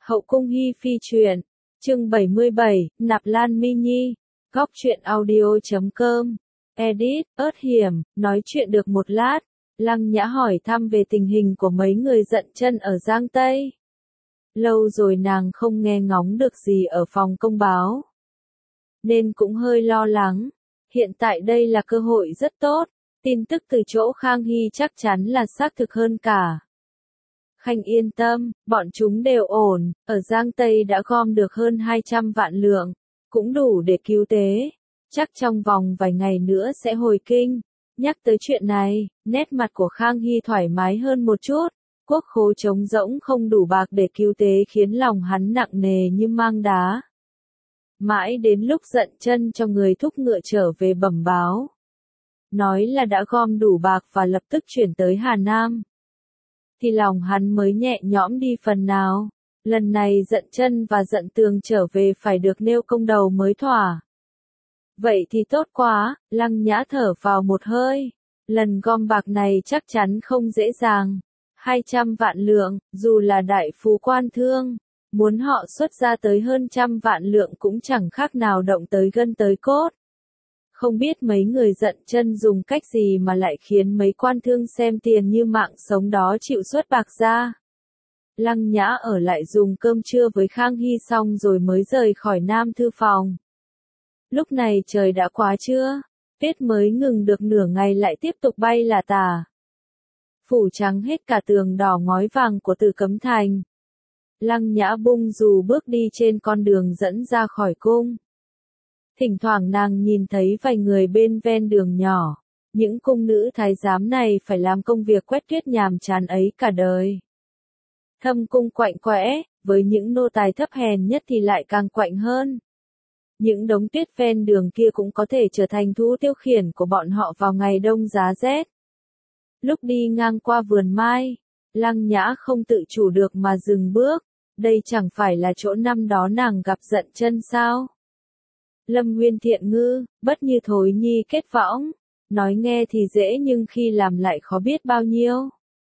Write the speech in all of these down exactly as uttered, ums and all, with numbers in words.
Hậu cung Hi Phi truyện, chương bảy mươi bảy, Nạp Lan Mini, góc truyện audio chấm com, edit, ớt hiểm, nói chuyện được một lát, Lăng Nhã hỏi thăm về tình hình của mấy người Dận Chân ở Giang Tây. Lâu rồi nàng không nghe ngóng được gì ở phòng công báo, nên cũng hơi lo lắng. Hiện tại đây là cơ hội rất tốt, tin tức từ chỗ Khang Hy chắc chắn là xác thực hơn cả. Khanh yên tâm, bọn chúng đều ổn, ở Giang Tây đã gom được hơn hai trăm vạn lượng, cũng đủ để cứu tế, chắc trong vòng vài ngày nữa sẽ hồi kinh. Nhắc tới chuyện này, nét mặt của Khang Hy thoải mái hơn một chút, quốc khố trống rỗng không đủ bạc để cứu tế khiến lòng hắn nặng nề như mang đá. Mãi đến lúc Dận Chân cho người thúc ngựa trở về bẩm báo, nói là đã gom đủ bạc và lập tức chuyển tới Hà Nam, thì lòng hắn mới nhẹ nhõm đi phần nào. Lần này Dận Chân và Dận Tường trở về phải được nêu công đầu mới thỏa. Vậy thì tốt quá, Lăng Nhã thở vào một hơi. Lần gom bạc này chắc chắn không dễ dàng. hai trăm vạn lượng, dù là đại phú quan thương, muốn họ xuất ra tới hơn trăm vạn lượng cũng chẳng khác nào động tới gân tới cốt. Không biết mấy người Dận Chân dùng cách gì mà lại khiến mấy quan thương xem tiền như mạng sống đó chịu xuất bạc ra. Lăng Nhã ở lại dùng cơm trưa với Khang Hy xong rồi mới rời khỏi Nam Thư phòng. Lúc này trời đã quá trưa, tuyết mới ngừng được nửa ngày lại tiếp tục bay là tả. Phủ trắng hết cả tường đỏ ngói vàng của Tử Cấm Thành. Lăng Nhã bung dù bước đi trên con đường dẫn ra khỏi cung. Thỉnh thoảng nàng nhìn thấy vài người bên ven đường nhỏ, những cung nữ thái giám này phải làm công việc quét tuyết nhàm chán ấy cả đời. Thâm cung quạnh quẽ, với những nô tài thấp hèn nhất thì lại càng quạnh hơn. Những đống tuyết ven đường kia cũng có thể trở thành thú tiêu khiển của bọn họ vào ngày đông giá rét. Lúc đi ngang qua vườn mai, Lăng Nhã không tự chủ được mà dừng bước, đây chẳng phải là chỗ năm đó nàng gặp Dận Chân sao? Lâm Nguyên Thiện Ngư, bất như thối nhi kết võng, nói nghe thì dễ nhưng khi làm lại khó biết bao nhiêu.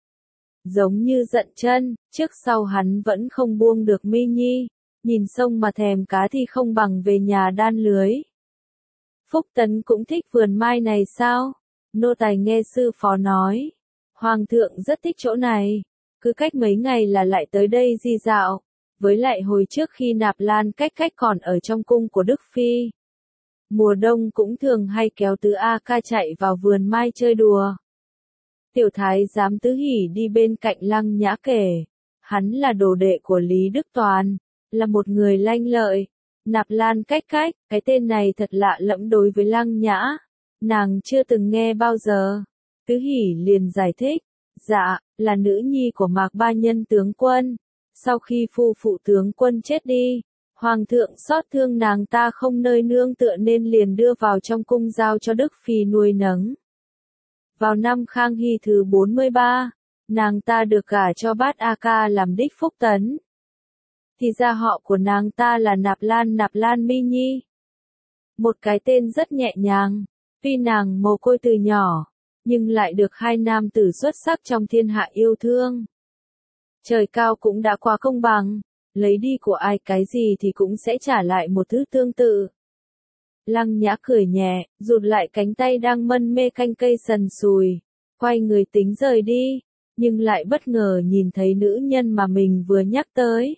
Giống như Dận Chân, trước sau hắn vẫn không buông được mi nhi, nhìn sông mà thèm cá thì không bằng về nhà đan lưới. Phúc Tấn cũng thích vườn mai này sao? Nô tài nghe sư phó nói, Hoàng thượng rất thích chỗ này, cứ cách mấy ngày là lại tới đây di dạo. Với lại hồi trước khi Nạp Lan cách cách còn ở trong cung của Đức Phi, mùa đông cũng thường hay kéo Tứ A Ca chạy vào vườn mai chơi đùa. Tiểu thái giám Tứ Hỷ đi bên cạnh Lăng Nhã kể, hắn là đồ đệ của Lý Đức Toàn, là một người lanh lợi. Nạp Lan cách cách, cái tên này thật lạ lẫm đối với Lăng Nhã, nàng chưa từng nghe bao giờ. Tứ Hỷ liền giải thích, dạ, là nữ nhi của Mạc Ba Nhân tướng quân. Sau khi phu phụ tướng quân chết đi, Hoàng thượng xót thương nàng ta không nơi nương tựa nên liền đưa vào trong cung giao cho Đức Phi nuôi nấng. Vào năm Khang Hy thứ bốn mươi ba, nàng ta được gả cho Bát A Ca làm đích Phúc Tấn. Thì ra họ của nàng ta là Nạp Lan Nạp Lan Mini. Một cái tên rất nhẹ nhàng, tuy nàng mồ côi từ nhỏ, nhưng lại được hai nam tử xuất sắc trong thiên hạ yêu thương. Trời cao cũng đã quá công bằng, lấy đi của ai cái gì thì cũng sẽ trả lại một thứ tương tự. Lăng Nhã cười nhẹ, rụt lại cánh tay đang mân mê canh cây sần sùi, quay người tính rời đi, nhưng lại bất ngờ nhìn thấy nữ nhân mà mình vừa nhắc tới.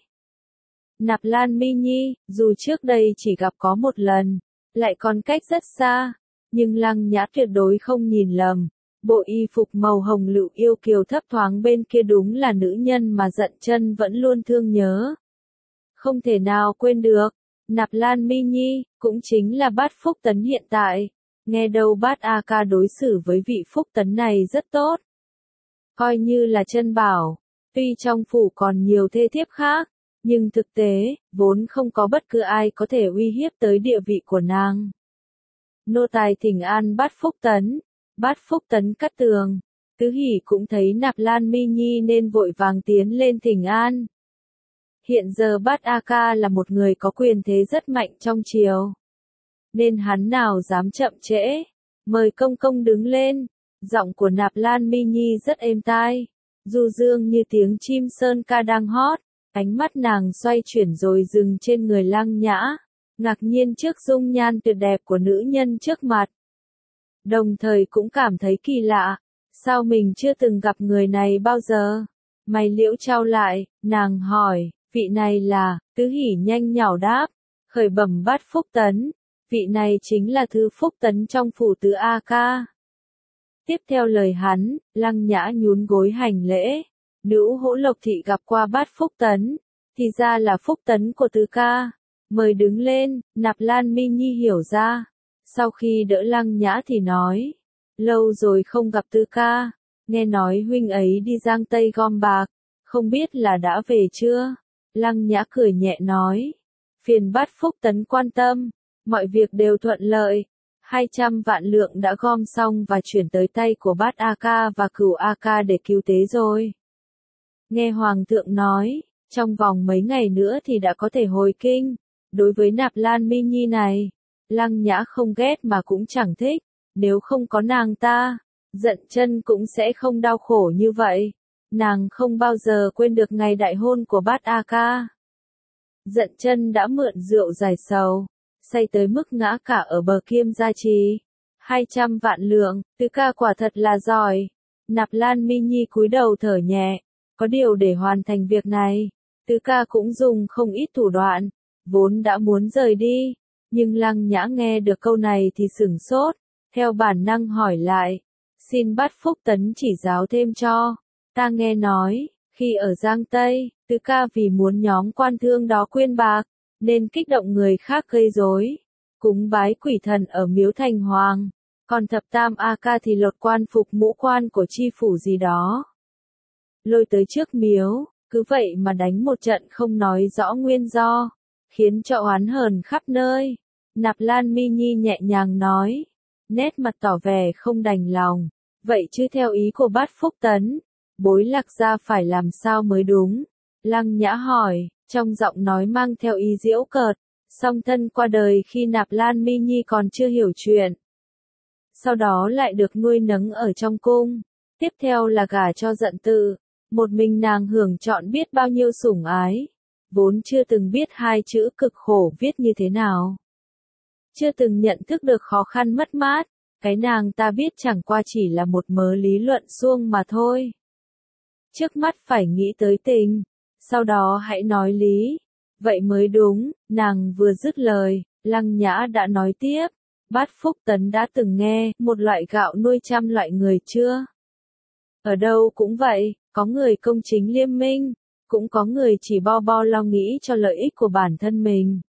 Nạp Lan Mini, dù trước đây chỉ gặp có một lần, lại còn cách rất xa, nhưng Lăng Nhã tuyệt đối không nhìn lầm. Bộ y phục màu hồng lựu yêu kiều thấp thoáng bên kia đúng là nữ nhân mà Dận Chân vẫn luôn thương nhớ. Không thể nào quên được, Nạp Lan Mini, cũng chính là Bát Phúc Tấn hiện tại. Nghe đâu Bát A Ca đối xử với vị Phúc Tấn này rất tốt. Coi như là chân bảo, tuy trong phủ còn nhiều thê thiếp khác, nhưng thực tế, vốn không có bất cứ ai có thể uy hiếp tới địa vị của nàng. Nô tài thỉnh an Bát Phúc Tấn. Bát Phúc Tấn cắt tường, Tứ Hỷ cũng thấy Nạp Lan Mini nên vội vàng tiến lên thỉnh an. Hiện giờ Bát A Ca là một người có quyền thế rất mạnh trong triều, nên hắn nào dám chậm trễ, mời công công đứng lên. Giọng của Nạp Lan Mini rất êm tai, du dương như tiếng chim sơn ca đang hót, Ánh mắt nàng xoay chuyển rồi dừng trên người Lăng Nhã, ngạc nhiên trước dung nhan tuyệt đẹp của nữ nhân trước mặt. Đồng thời cũng cảm thấy kỳ lạ, sao mình chưa từng gặp người này bao giờ? Mày liễu trao lại, nàng hỏi, vị này là, Tứ Hỷ nhanh nhảu đáp, khởi bẩm Bát Phúc Tấn, vị này chính là Thư Phúc Tấn trong phủ Tứ A Ca. Tiếp theo lời hắn, Lăng Nhã nhún gối hành lễ, nữ Hỗ Lộc thị gặp qua Bát Phúc Tấn, thì ra là Phúc Tấn của Tứ ca, mời đứng lên. Nạp Lan Mi Nhi hiểu ra, sau khi đỡ Lăng Nhã thì nói, lâu rồi không gặp Tứ ca, nghe nói huynh ấy đi Giang Tây gom bạc, không biết là đã về chưa? Lăng Nhã cười nhẹ nói, phiền Bát Phúc Tấn quan tâm, mọi việc đều thuận lợi. hai trăm vạn lượng đã gom xong và chuyển tới tay của Bát A Ca và Cửu A Ca để cứu tế rồi. Nghe Hoàng thượng nói, trong vòng mấy ngày nữa thì đã có thể hồi kinh. Đối với Nạp Lan Mi Nhi này, Lăng Nhã không ghét mà cũng chẳng thích, nếu không có nàng ta, Dận Chân cũng sẽ không đau khổ như vậy. Nàng không bao giờ quên được ngày đại hôn của Bát A Ca. Dận Chân đã mượn rượu giải sầu, say tới mức ngã cả ở bờ Kiêm Gia Trì. hai trăm vạn lượng, Tứ ca quả thật là giỏi. Nạp Lan Mi Nhi cúi đầu thở nhẹ, có điều để hoàn thành việc này, Tứ ca cũng dùng không ít thủ đoạn, vốn đã muốn rời đi, nhưng Lăng Nhã nghe được câu này thì sửng sốt, theo bản năng hỏi lại, xin Bát Phúc Tấn chỉ giáo thêm cho, ta nghe nói, khi ở Giang Tây, Tứ ca vì muốn nhóm quan thương đó quyên bạc, nên kích động người khác gây rối, cúng bái quỷ thần ở miếu thành hoàng, còn thập tam A Ca thì lột quan phục mũ quan của chi phủ gì đó. Lôi tới trước miếu, cứ vậy mà đánh một trận không nói rõ nguyên do, khiến cho oán hờn khắp nơi. Nạp Lan Mi Nhi nhẹ nhàng nói, nét mặt tỏ vẻ không đành lòng, vậy chứ theo ý của Bát Phúc Tấn, bối Lạc gia phải làm sao mới đúng? Lăng Nhã hỏi, trong giọng nói mang theo ý giễu cợt, song thân qua đời khi Nạp Lan Mi Nhi còn chưa hiểu chuyện. Sau đó lại được nuôi nấng ở trong cung, tiếp theo là gả cho Dận Tự, một mình nàng hưởng trọn biết bao nhiêu sủng ái, vốn chưa từng biết hai chữ cực khổ viết như thế nào. Chưa từng nhận thức được khó khăn mất mát, cái nàng ta biết chẳng qua chỉ là một mớ lý luận suông mà thôi. Trước mắt phải nghĩ tới tình, sau đó hãy nói lý, vậy mới đúng. Nàng vừa dứt lời, Lăng Nhã đã nói tiếp, Bát Phúc Tấn đã từng nghe một loại gạo nuôi trăm loại người chưa? Ở đâu cũng vậy, có người công chính liêm minh, cũng có người chỉ bo bo lo nghĩ cho lợi ích của bản thân mình.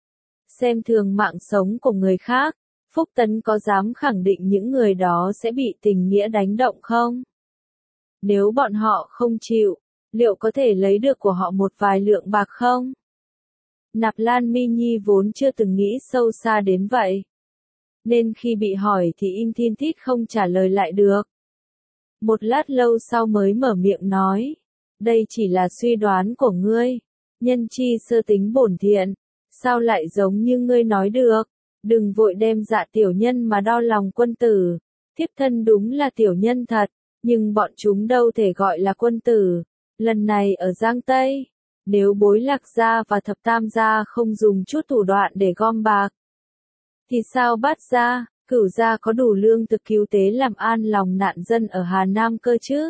Xem thường mạng sống của người khác, Phúc Tấn có dám khẳng định những người đó sẽ bị tình nghĩa đánh động không? Nếu bọn họ không chịu, liệu có thể lấy được của họ một vài lượng bạc không? Nạp Lan Mi Nhi vốn chưa từng nghĩ sâu xa đến vậy, nên khi bị hỏi thì im thin thít không trả lời lại được. Một lát lâu sau mới mở miệng nói, đây chỉ là suy đoán của ngươi, nhân chi sơ tính bổn thiện, sao lại giống như ngươi nói được, đừng vội đem dạ tiểu nhân mà đo lòng quân tử, thiếp thân đúng là tiểu nhân thật, nhưng bọn chúng đâu thể gọi là quân tử, lần này ở Giang Tây, nếu bối Lạc gia và thập tam gia không dùng chút thủ đoạn để gom bạc, thì sao Bát gia, Cửu gia có đủ lương thực cứu tế làm an lòng nạn dân ở Hà Nam cơ chứ?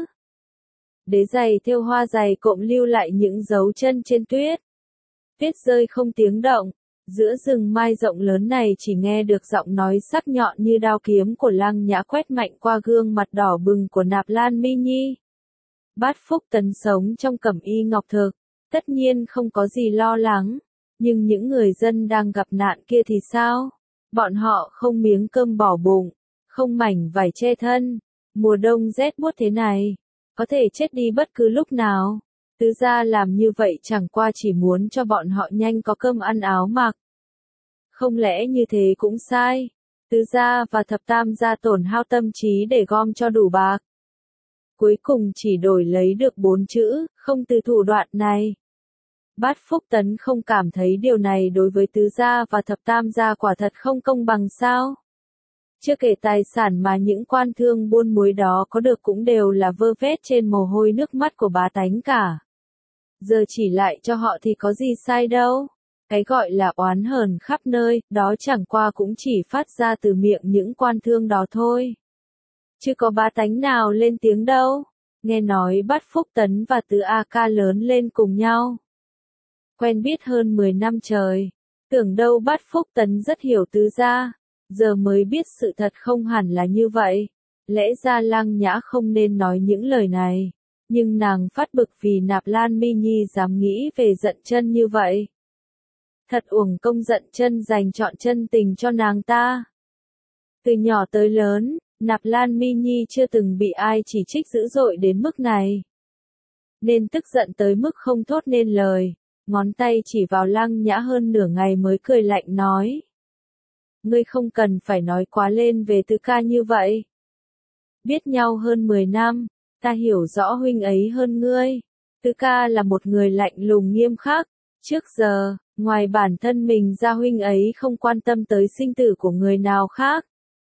Đế giày thêu hoa dày cộm lưu lại những dấu chân trên tuyết. Tuyết rơi không tiếng động, giữa rừng mai rộng lớn này chỉ nghe được giọng nói sắc nhọn như đao kiếm của Lăng Nhã quét mạnh qua gương mặt đỏ bừng của Nạp Lan Mi Nhi. Bát Phúc Tấn sống trong cẩm y ngọc thực, tất nhiên không có gì lo lắng, nhưng những người dân đang gặp nạn kia thì sao? Bọn họ không miếng cơm bỏ bụng, không mảnh vải che thân, mùa đông rét buốt thế này, có thể chết đi bất cứ lúc nào. Tứ gia làm như vậy chẳng qua chỉ muốn cho bọn họ nhanh có cơm ăn áo mặc. Không lẽ như thế cũng sai? Tứ gia và thập tam gia tổn hao tâm trí để gom cho đủ bạc. Cuối cùng chỉ đổi lấy được bốn chữ, không từ thủ đoạn này. Bát Phúc Tấn không cảm thấy điều này đối với tứ gia và thập tam gia quả thật không công bằng sao? Chưa kể tài sản mà những quan thương buôn muối đó có được cũng đều là vơ vét trên mồ hôi nước mắt của bá tánh cả. giờ chỉ lại cho họ thì có gì sai đâu. Cái gọi là oán hờn khắp nơi, đó chẳng qua cũng chỉ phát ra từ miệng những quan thương đó thôi. Chứ có bá tánh nào lên tiếng đâu. Nghe nói Bát Phúc Tấn và Tứ A Ca lớn lên cùng nhau. Quen biết hơn mười năm trời. Tưởng đâu Bát Phúc Tấn rất hiểu Tứ gia. Giờ mới biết sự thật không hẳn là như vậy. Lẽ ra Lăng Nhã không nên nói những lời này. Nhưng nàng phát bực vì Nạp Lan Mi Nhi dám nghĩ về Dận Chân như vậy. Thật uổng công Dận Chân dành chọn chân tình cho nàng ta. Từ nhỏ tới lớn, Nạp Lan Mi Nhi chưa từng bị ai chỉ trích dữ dội đến mức này. Nên tức giận tới mức không thốt nên lời, ngón tay chỉ vào Lăng Nhã hơn nửa ngày mới cười lạnh nói. Ngươi không cần phải nói quá lên về Tứ ca như vậy. Biết nhau hơn mười năm, ta hiểu rõ huynh ấy hơn ngươi. Tứ ca là một người lạnh lùng nghiêm khắc, trước giờ, ngoài bản thân mình ra huynh ấy không quan tâm tới sinh tử của người nào khác.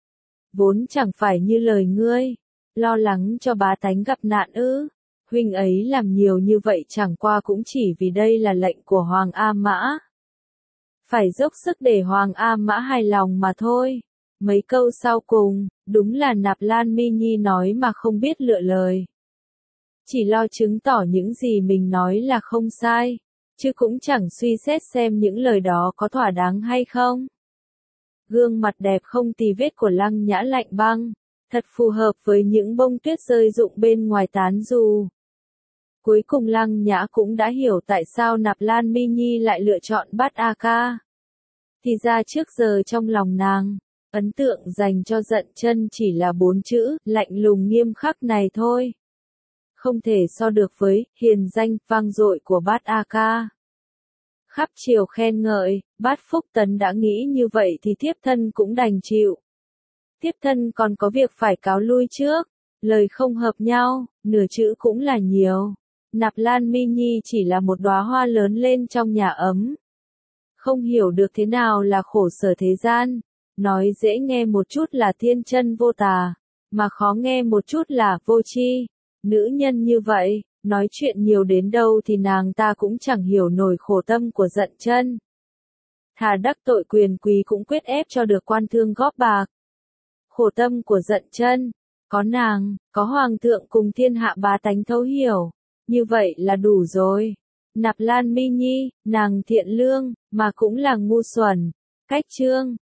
Vốn chẳng phải như lời ngươi, lo lắng cho bá tánh gặp nạn ư. Huynh ấy làm nhiều như vậy chẳng qua cũng chỉ vì đây là lệnh của Hoàng A Mã. Phải dốc sức để Hoàng A Mã hài lòng mà thôi. Mấy câu sau cùng, đúng là Nạp Lan Mi Nhi nói mà không biết lựa lời. Chỉ lo chứng tỏ những gì mình nói là không sai, chứ cũng chẳng suy xét xem những lời đó có thỏa đáng hay không. Gương mặt đẹp không tì vết của Lăng Nhã lạnh băng, thật phù hợp với những bông tuyết rơi rụng bên ngoài tán dù. Cuối cùng Lăng Nhã cũng đã hiểu tại sao Nạp Lan Mi Nhi lại lựa chọn Bát A Ca. Thì ra trước giờ trong lòng nàng, ấn tượng dành cho Dận Chân chỉ là bốn chữ, lạnh lùng nghiêm khắc này thôi. Không thể so được với hiền danh vang dội của Bát A Ca. Khắp triều khen ngợi, Bát Phúc Tấn đã nghĩ như vậy thì thiếp thân cũng đành chịu. Thiếp thân còn có việc phải cáo lui trước, lời không hợp nhau, nửa chữ cũng là nhiều. Nạp Lan Mi Nhi chỉ là một đóa hoa lớn lên trong nhà ấm. Không hiểu được thế nào là khổ sở thế gian, nói dễ nghe một chút là thiên chân vô tà, mà khó nghe một chút là vô tri. Nữ nhân như vậy, nói chuyện nhiều đến đâu thì nàng ta cũng chẳng hiểu nổi khổ tâm của Dận Chân. Thà đắc tội quyền quý cũng quyết ép cho được quan thương góp bạc. Khổ tâm của Dận Chân, có nàng, có hoàng thượng cùng thiên hạ bá tánh thấu hiểu, như vậy là đủ rồi. Nạp Lan Mi Nhi, nàng thiện lương, mà cũng là ngu xuẩn, cách trương,